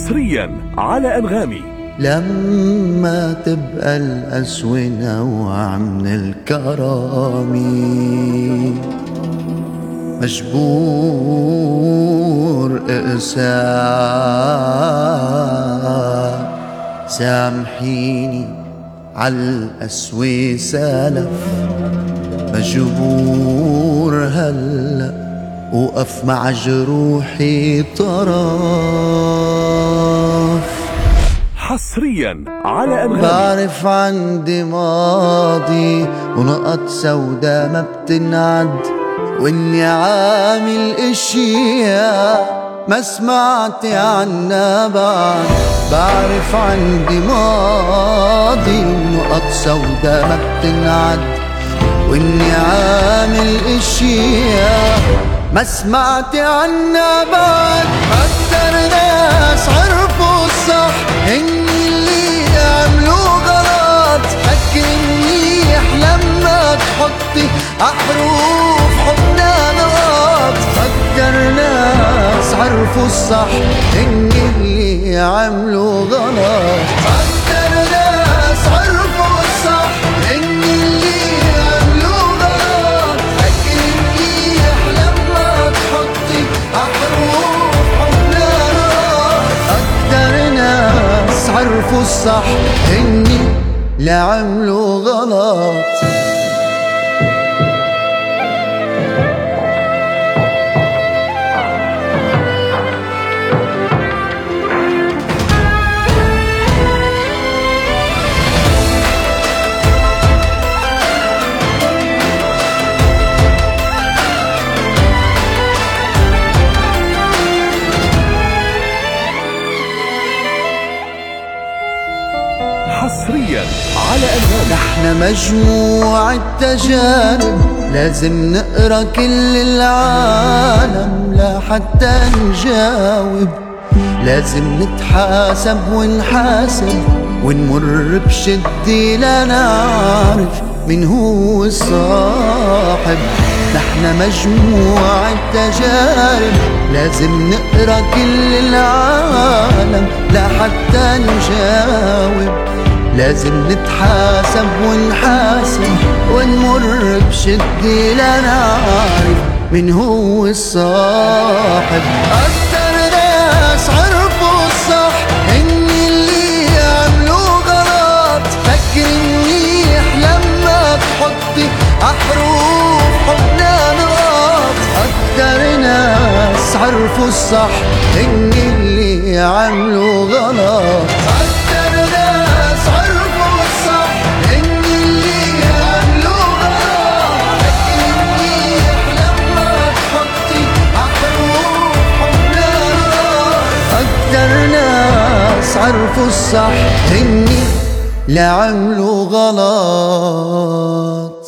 حصريا على أنغامي. لما تبقى الأسوأ نوع من الكرم مجبور اقسى، سامحيني عالقسوة سلف، مجبور هلأ وقف مع جروحي طرف. حصريا على أنغامي. بعرف عندي ماضي ونقط سودا ما بتنعد، واني عامل اشياء ما سمعت عنها بعد. بعرف عندي ماضي ونقط سودا ما بتنعد، واني عامل اشياء ما سمعت عنها بعد. اكتر ناس عرفوا الصح اني اللي عملوا غلط، فكر منيح لما تحطي احرف حبنا نقط. اكتر ناس عرفوا الصح اني اللي عملوا غلط، اكتر ناس عرفوا الصح اني اللي عملوا غلط. فكر منيح لما تحطي احرف حبنا نقط. اكتر ناس عرفوا الصح اني لا عملوا غلط. حصريا على أنغامي. نحن مجموعة تجارب لازم نقرا كل العالم لحتى نجاوب. لازم نتحاسب ونحاسب ونمر بشدة لنعرف من هو الصاحب. نحن مجموعة تجارب لازم نقرا كل العالم لحتى نجاوب. لازم نتحاسب ونحاسب ونمر بشدة لنعرف من هو الصاحب. أكتر ناس عرفوا الصح إني اللي عملوا غلط. فكر منيح لما تحطي أحرف حبنا نقط. أكتر ناس عرفوا الصح إني اللي عملوا غلط. عرفوا الصح إني لا عملوا غلط.